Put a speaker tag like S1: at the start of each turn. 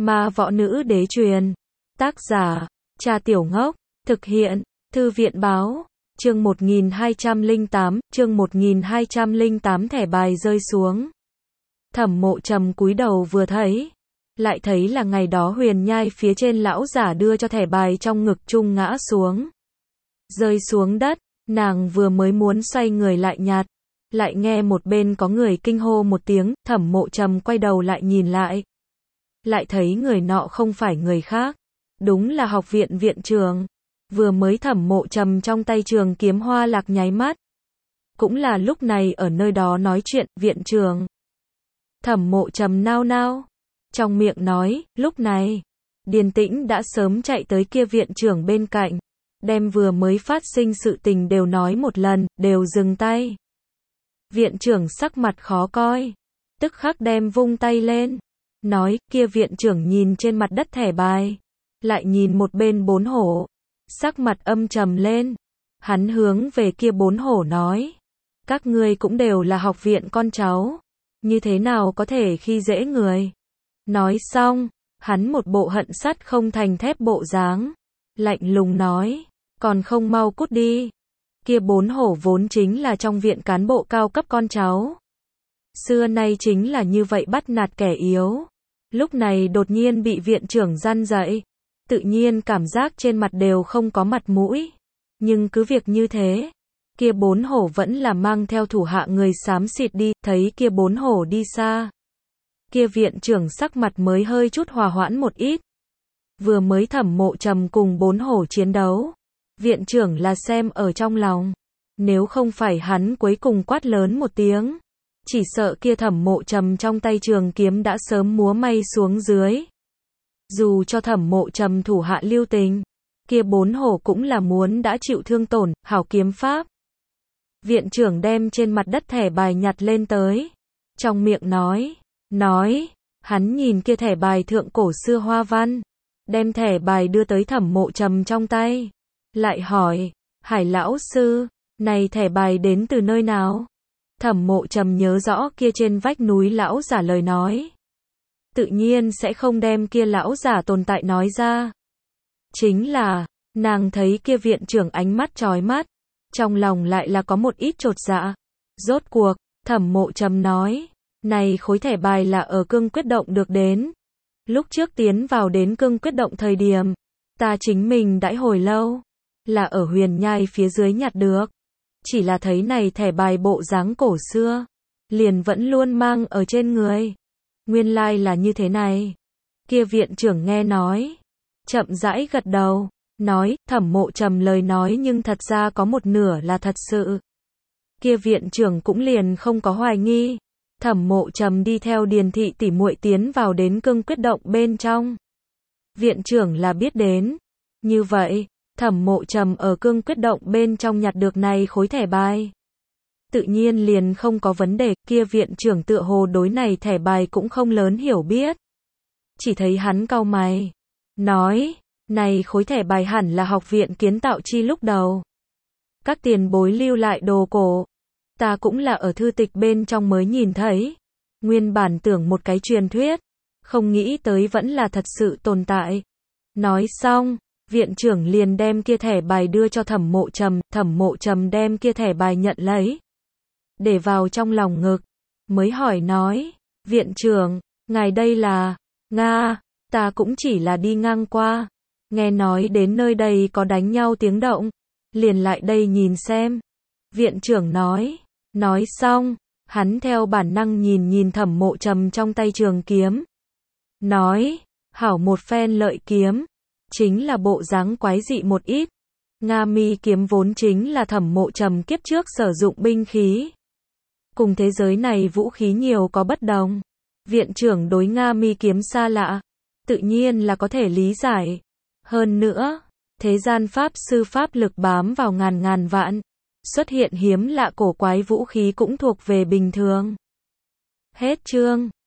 S1: Ma võ nữ đế truyền. Tác giả, Cha Tiểu Ngốc. Thực hiện, Thư viện báo. Chương 1208, thẻ bài rơi xuống. Thẩm Mộ Trầm cúi đầu vừa thấy, lại thấy là ngày đó huyền nhai phía trên lão giả đưa cho thẻ bài trong ngực chung ngã xuống. Rơi xuống đất, nàng vừa mới muốn xoay người lại nhặt, lại nghe một bên có người kinh hô một tiếng, Thẩm Mộ Trầm quay đầu lại nhìn lại. Lại thấy người nọ không phải người khác, đúng là học viện viện trưởng. Vừa mới Thẩm Mộ Trầm trong tay trường kiếm hoa lạc nháy mắt. Cũng là lúc này ở nơi đó nói chuyện, viện trưởng. Thẩm Mộ Trầm nao nao, trong miệng nói, lúc này, Điền Tĩnh đã sớm chạy tới kia viện trưởng bên cạnh, đem vừa mới phát sinh sự tình đều nói một lần, đều dừng tay. Viện trưởng sắc mặt khó coi, tức khắc đem vung tay lên, nói, kia viện trưởng nhìn trên mặt đất thẻ bài, lại nhìn một bên bốn hổ, sắc mặt âm trầm lên, hắn hướng về kia bốn hổ nói, các ngươi cũng đều là học viện con cháu, như thế nào có thể khi dễ người. Nói xong, hắn một bộ hận sắt không thành thép bộ dáng, lạnh lùng nói, còn không mau cút đi. Kia bốn hổ vốn chính là trong viện cán bộ cao cấp con cháu. Xưa nay chính là như vậy bắt nạt kẻ yếu. Lúc này đột nhiên bị viện trưởng răn dạy, tự nhiên cảm giác trên mặt đều không có mặt mũi. Nhưng cứ việc như thế, kia bốn hổ vẫn là mang theo thủ hạ người xám xịt đi, thấy kia bốn hổ đi xa. Kia viện trưởng sắc mặt mới hơi chút hòa hoãn một ít. Vừa mới Thẩm Mộ Trầm cùng bốn hổ chiến đấu, viện trưởng là xem ở trong lòng. Nếu không phải hắn cuối cùng quát lớn một tiếng, chỉ sợ kia Thẩm Mộ Trầm trong tay trường kiếm đã sớm múa may xuống dưới. Dù cho Thẩm Mộ Trầm thủ hạ lưu tình, kia bốn hổ cũng là muốn đã chịu thương tổn, hảo kiếm pháp. Viện trưởng đem trên mặt đất thẻ bài nhặt lên tới, trong miệng nói, hắn nhìn kia thẻ bài thượng cổ xưa hoa văn, đem thẻ bài đưa tới Thẩm Mộ Trầm trong tay, lại hỏi, Hải lão sư, này thẻ bài đến từ nơi nào? Thẩm Mộ Trầm nhớ rõ kia trên vách núi lão giả lời nói, tự nhiên sẽ không đem kia lão giả tồn tại nói ra. Chính là, nàng thấy kia viện trưởng ánh mắt chói mắt, trong lòng lại là có một ít chột dạ. Rốt cuộc, Thẩm Mộ Trầm nói, này khối thẻ bài là ở Cương Quyết Động được đến. Lúc trước tiến vào đến Cương Quyết Động thời điểm, ta chính mình đãi hồi lâu, là ở huyền nhai phía dưới nhặt được. Chỉ là thấy này thẻ bài bộ dáng cổ xưa, liền vẫn luôn mang ở trên người. Nguyên lai là như thế này. Kia viện trưởng nghe nói, chậm rãi gật đầu, nói, Thẩm Mộ Trầm lời nói nhưng thật ra có một nửa là thật sự. Kia viện trưởng cũng liền không có hoài nghi. Thẩm Mộ Trầm đi theo Điền thị tỷ muội tiến vào đến Cương Quyết Động bên trong. Viện trưởng là biết đến. Như vậy, Thẩm Mộ Trầm ở Cương Quyết Động bên trong nhặt được này khối thẻ bài, tự nhiên liền không có vấn đề. Kia viện trưởng tựa hồ đối này thẻ bài cũng không lớn hiểu biết. Chỉ thấy hắn cau mày, nói, này khối thẻ bài hẳn là học viện kiến tạo chi lúc đầu. Các tiền bối lưu lại đồ cổ. Ta cũng là ở thư tịch bên trong mới nhìn thấy. Nguyên bản tưởng một cái truyền thuyết, không nghĩ tới vẫn là thật sự tồn tại. Nói xong, viện trưởng liền đem kia thẻ bài đưa cho Thẩm Mộ Trầm. Thẩm Mộ Trầm đem kia thẻ bài nhận lấy, để vào trong lòng ngực, mới hỏi nói, viện trưởng, ngài đây là, Nga, ta cũng chỉ là đi ngang qua, nghe nói đến nơi đây có đánh nhau tiếng động, liền lại đây nhìn xem. Viện trưởng nói xong, hắn theo bản năng nhìn Thẩm Mộ Trầm trong tay trường kiếm, nói, hảo một phen lợi kiếm, chính là bộ dáng quái dị một ít. Nga mi kiếm vốn chính là Thẩm Mộ Trầm kiếp trước sử dụng binh khí, cùng thế giới này vũ khí nhiều có bất đồng. Viện trưởng đối Nga mi kiếm xa lạ, tự nhiên là có thể lý giải. Hơn nữa, thế gian pháp sư pháp lực bám vào ngàn vạn, xuất hiện hiếm lạ cổ quái vũ khí cũng thuộc về bình thường. Hết chương.